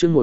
chương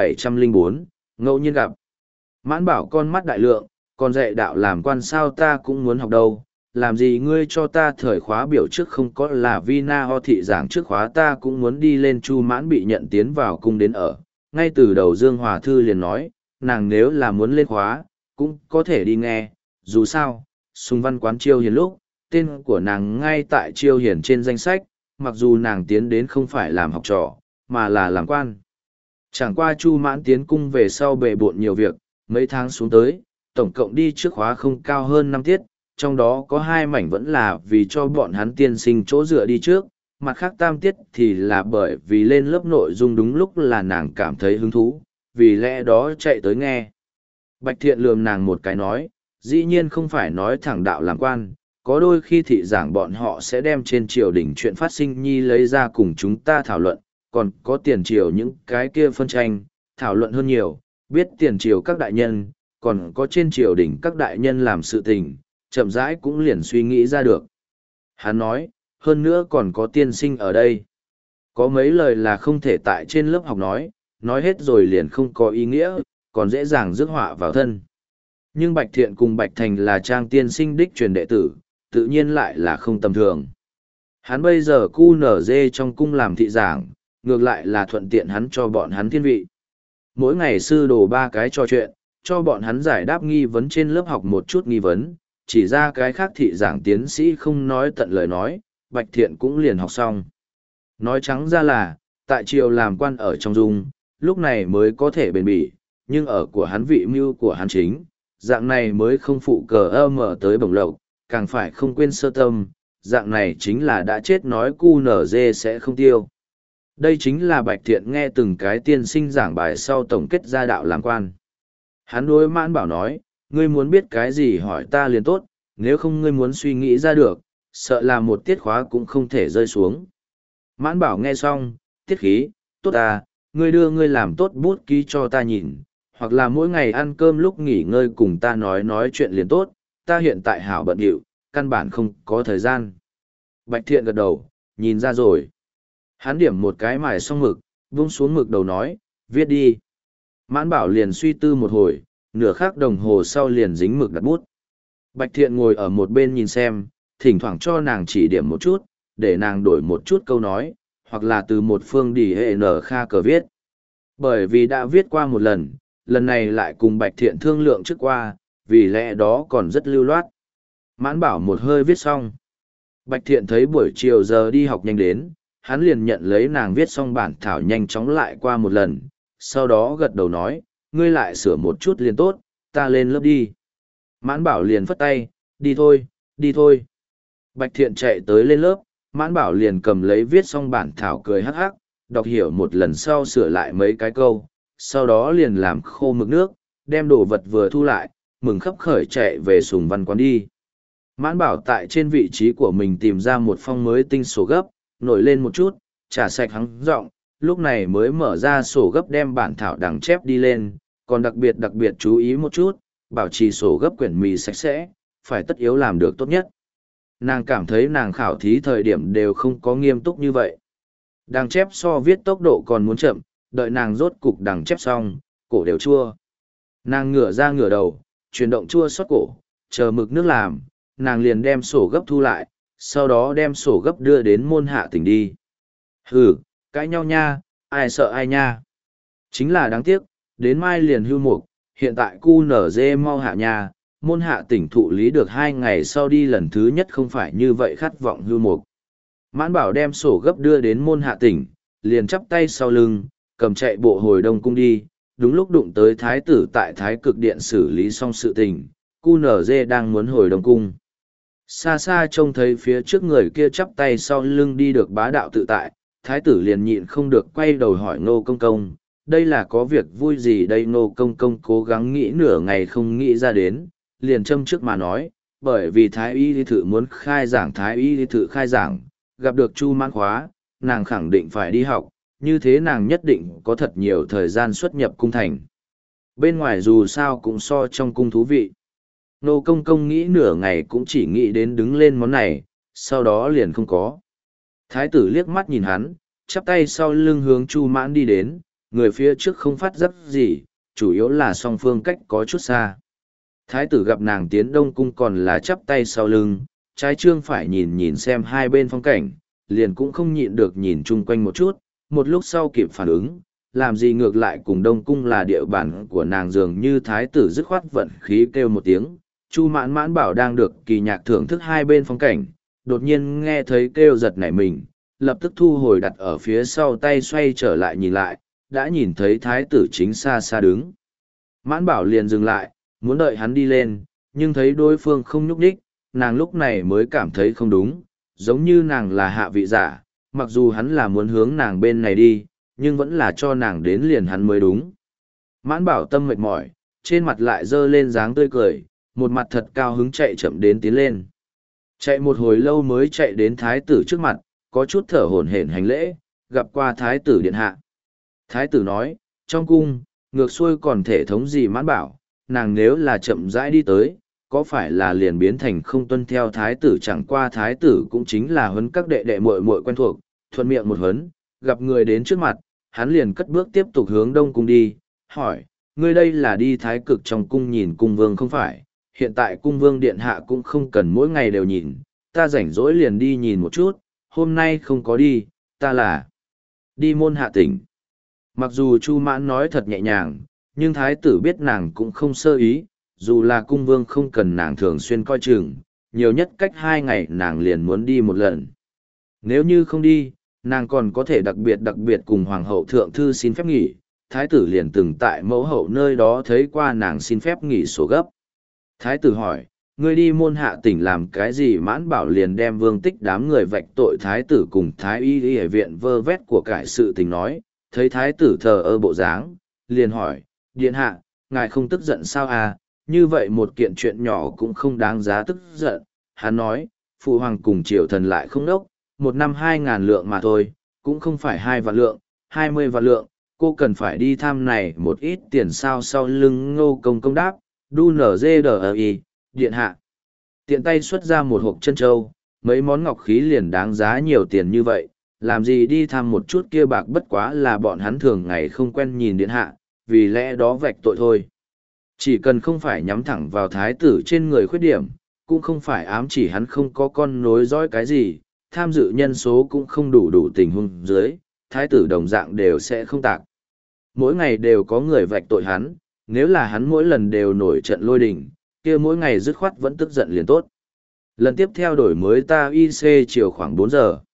1704, ngẫu nhiên gặp. Mãn Bảo con mắt đại lượng, còn dạy đạo làm quan sao ta cũng muốn học đâu, làm gì ngươi cho ta thời khóa biểu trước không có là Vina Ho thị giảng trước khóa ta cũng muốn đi lên. Chu Mãn bị nhận tiến vào cung đến ở, ngay từ đầu Dương Hòa Thư liền nói, nàng nếu là muốn lên khóa, cũng có thể đi nghe, dù sao, Sùng Văn quán Chiêu Hiền lúc, tên của nàng ngay tại Chiêu Hiền trên danh sách, mặc dù nàng tiến đến không phải làm học trò, mà là làm quan. Chẳng qua Chu Mãn tiến cung về sau bề bộn nhiều việc, mấy tháng xuống tới, tổng cộng đi trước khóa không cao hơn 5 tiết, trong đó có 2 mảnh vẫn là vì cho bọn hắn tiên sinh chỗ dựa đi trước, mặt khác 3 tiết thì là bởi vì lên lớp nội dung đúng lúc là nàng cảm thấy hứng thú, vì lẽ đó chạy tới nghe. Bạch Thiện lườm nàng một cái nói, dĩ nhiên không phải nói thẳng đạo làm quan, có đôi khi thị giảng bọn họ sẽ đem trên triều đình chuyện phát sinh nhi lấy ra cùng chúng ta thảo luận, còn có tiền triều những cái kia phân tranh, thảo luận hơn nhiều, biết tiền triều các đại nhân, còn có trên triều đình các đại nhân làm sự tình, chậm rãi cũng liền suy nghĩ ra được. Hắn nói, hơn nữa còn có tiên sinh ở đây. Có mấy lời là không thể tại trên lớp học nói hết rồi liền không có ý nghĩa, còn dễ dàng rước họa vào thân. Nhưng Bạch Thiện cùng Bạch Thành là trang tiên sinh đích truyền đệ tử, tự nhiên lại là không tầm thường. Hắn bây giờ cu nở dê trong cung làm thị giảng, ngược lại là thuận tiện hắn cho bọn hắn thiên vị. Mỗi ngày sư đồ 3 cái trò chuyện, cho bọn hắn giải đáp nghi vấn trên lớp học một chút nghi vấn, chỉ ra cái khác thị giảng tiến sĩ không nói tận lời nói, Bạch Thiện cũng liền học xong. Nói trắng ra là, tại triều làm quan ở trong dung, lúc này mới có thể bền bỉ, nhưng ở của hắn vị mưu của hắn chính, dạng này mới không phụ cờ mở tới bổng lộc, càng phải không quên sơ tâm, dạng này chính là đã chết nói cu nở dê sẽ không tiêu. Đây chính là Bạch Thiện nghe từng cái tiên sinh giảng bài sau tổng kết ra đạo làm quan. Hắn đối Mãn Bảo nói, ngươi muốn biết cái gì hỏi ta liền tốt, nếu không ngươi muốn suy nghĩ ra được, sợ là một tiết khóa cũng không thể rơi xuống. Mãn Bảo nghe xong, tiết khí, tốt à, ngươi đưa ngươi làm tốt bút ký cho ta nhìn, hoặc là mỗi ngày ăn cơm lúc nghỉ ngơi cùng ta nói chuyện liền tốt, ta hiện tại hảo bận điệu, căn bản không có thời gian. Bạch Thiện gật đầu, nhìn ra rồi. Hắn điểm một cái mài xong mực, vung xuống mực đầu nói, viết đi. Mãn Bảo liền suy tư một hồi, nửa khắc đồng hồ sau liền dính mực đặt bút. Bạch Thiện ngồi ở một bên nhìn xem, thỉnh thoảng cho nàng chỉ điểm một chút, để nàng đổi một chút câu nói, hoặc là từ một phương đi hệ nở kha cờ viết. Bởi vì đã viết qua một lần này lại cùng Bạch Thiện thương lượng trước qua, vì lẽ đó còn rất lưu loát. Mãn Bảo một hơi viết xong. Bạch Thiện thấy buổi chiều giờ đi học nhanh đến, hắn liền nhận lấy nàng viết xong bản thảo nhanh chóng lại qua một lần, sau đó gật đầu nói, ngươi lại sửa một chút liền tốt, ta lên lớp đi. Mãn Bảo liền phất tay, đi thôi, đi thôi. Bạch Thiện chạy tới lên lớp, Mãn Bảo liền cầm lấy viết xong bản thảo cười hắc hắc, đọc hiểu một lần sau sửa lại mấy cái câu, sau đó liền làm khô mực nước, đem đồ vật vừa thu lại, mừng khấp khởi chạy về Sùng Văn quán đi. Mãn Bảo tại trên vị trí của mình tìm ra một phong mới tinh sổ gấp, nổi lên một chút, trả sạch hắn giọng, lúc này mới mở ra sổ gấp đem bản thảo đằng chép đi lên, còn đặc biệt chú ý một chút, bảo trì sổ gấp quyển mì sạch sẽ, phải tất yếu làm được tốt nhất. Nàng cảm thấy nàng khảo thí thời điểm đều không có nghiêm túc như vậy. Đằng chép so viết tốc độ còn muốn chậm, đợi nàng rốt cục đằng chép xong, cổ đều chua. Nàng ngửa ra ngửa đầu, chuyển động chua xót cổ, chờ mực nước làm, nàng liền đem sổ gấp thu lại, sau đó đem sổ gấp đưa đến Môn Hạ Tỉnh đi. Hừ, cãi nhau nha, ai sợ ai nha. Chính là đáng tiếc, đến mai liền hưu mục, hiện tại cu nở dê mau hạ nha, Môn Hạ Tỉnh thụ lý được 2 ngày sau đi lần thứ nhất không phải như vậy khát vọng hưu mục. Mãn Bảo đem sổ gấp đưa đến Môn Hạ Tỉnh, liền chắp tay sau lưng, cầm chạy bộ hồi Đông Cung đi, đúng lúc đụng tới thái tử tại Thái Cực Điện xử lý xong sự tình, cu nở dê đang muốn hồi Đông Cung. Xa xa trông thấy phía trước người kia chắp tay sau lưng đi được bá đạo tự tại, thái tử liền nhịn không được quay đầu hỏi Ngô Công Công, đây là có việc vui gì đây? Ngô Công Công cố gắng nghĩ nửa ngày không nghĩ ra đến, liền châm trước mà nói, bởi vì Thái Y Lý Thự muốn khai giảng, Thái Y Lý Thự khai giảng, gặp được Chu Mãn khóa, nàng khẳng định phải đi học, như thế nàng nhất định có thật nhiều thời gian xuất nhập cung thành. Bên ngoài dù sao cũng so trong cung thú vị. Nô Công Công nghĩ nửa ngày cũng chỉ nghĩ đến đứng lên món này, sau đó liền không có. Thái tử liếc mắt nhìn hắn, chắp tay sau lưng hướng Chu Mãn đi đến, người phía trước không phát giác gì, chủ yếu là song phương cách có chút xa. Thái tử gặp nàng tiến đông cung còn là chắp tay sau lưng, trái trương phải nhìn nhìn xem hai bên phong cảnh, liền cũng không nhịn được nhìn chung quanh một chút, một lúc sau kịp phản ứng, làm gì ngược lại cùng đông cung là địa bàn của nàng, dường như thái tử dứt khoát vận khí kêu một tiếng. Chu Mãn Mãn Bảo đang được kỳ nhạc thưởng thức hai bên phong cảnh, đột nhiên nghe thấy kêu giật nảy mình, lập tức thu hồi đặt ở phía sau tay, xoay trở lại nhìn lại, đã nhìn thấy thái tử chính xa xa đứng. Mãn Bảo liền dừng lại, muốn đợi hắn đi lên, nhưng thấy đối phương không nhúc nhích, nàng lúc này mới cảm thấy không đúng, giống như nàng là hạ vị giả, mặc dù hắn là muốn hướng nàng bên này đi, nhưng vẫn là cho nàng đến liền hắn mới đúng. Mãn Bảo tâm mệt mỏi, trên mặt lại dơ lên dáng tươi cười, một mặt thật cao hứng chạy chậm đến tiến lên. Chạy một hồi lâu mới chạy đến thái tử trước mặt, có chút thở hổn hển hành lễ, gặp qua thái tử điện hạ. Thái tử nói, trong cung, ngược xuôi còn thể thống gì Mãn Bảo, nàng nếu là chậm rãi đi tới, có phải là liền biến thành không tuân theo thái tử, chẳng qua thái tử cũng chính là huấn các đệ đệ muội muội quen thuộc, thuận miệng một huấn, gặp người đến trước mặt, hắn liền cất bước tiếp tục hướng đông cung đi, hỏi, ngươi đây là đi thái cực trong cung nhìn cung vương không phải, hiện tại cung vương điện hạ cũng không cần mỗi ngày đều nhìn, ta rảnh rỗi liền đi nhìn một chút, hôm nay không có đi, ta là đi môn hạ tỉnh. Mặc dù Chu Mãn nói thật nhẹ nhàng, nhưng thái tử biết nàng cũng không sơ ý, dù là cung vương không cần nàng thường xuyên coi chừng, nhiều nhất cách 2 ngày nàng liền muốn đi một lần. Nếu như không đi, nàng còn có thể đặc biệt cùng hoàng hậu thượng thư xin phép nghỉ, thái tử liền từng tại mẫu hậu nơi đó thấy qua nàng xin phép nghỉ sổ gấp. Thái tử hỏi, ngươi đi môn hạ tỉnh làm cái gì? Mãn Bảo liền đem Vương Tích đám người vạch tội thái tử cùng thái y y viện vơ vét của cải sự tình nói, thấy thái tử thờ ơ bộ dáng, liền hỏi, điện hạ, ngài không tức giận sao à, như vậy một kiện chuyện nhỏ cũng không đáng giá tức giận. Hắn nói, phụ hoàng cùng triều thần lại không đốc, 1 năm 2.000 lượng mà thôi, cũng không phải 2 vạn lượng, 20 vạn lượng, cô cần phải đi thăm này một ít tiền sao? Sau lưng Ngô Công công đáp, đu nở dê đờ y, điện hạ. Tiện tay xuất ra một hộp chân châu, mấy món ngọc khí liền đáng giá nhiều tiền như vậy, làm gì đi thăm một chút kia bạc, bất quá là bọn hắn thường ngày không quen nhìn điện hạ, vì lẽ đó vạch tội thôi. Chỉ cần không phải nhắm thẳng vào thái tử trên người khuyết điểm, cũng không phải ám chỉ hắn không có con nối dõi cái gì, tham dự nhân số cũng không đủ tình huống dưới, thái tử đồng dạng đều sẽ không tạc. Mỗi ngày đều có người vạch tội hắn, nếu là hắn mỗi lần đều nổi trận lôi đình, kia mỗi ngày dứt khoát vẫn tức giận liền tốt. Lần tiếp theo đổi mới ta IC chiều khoảng 4 giờ.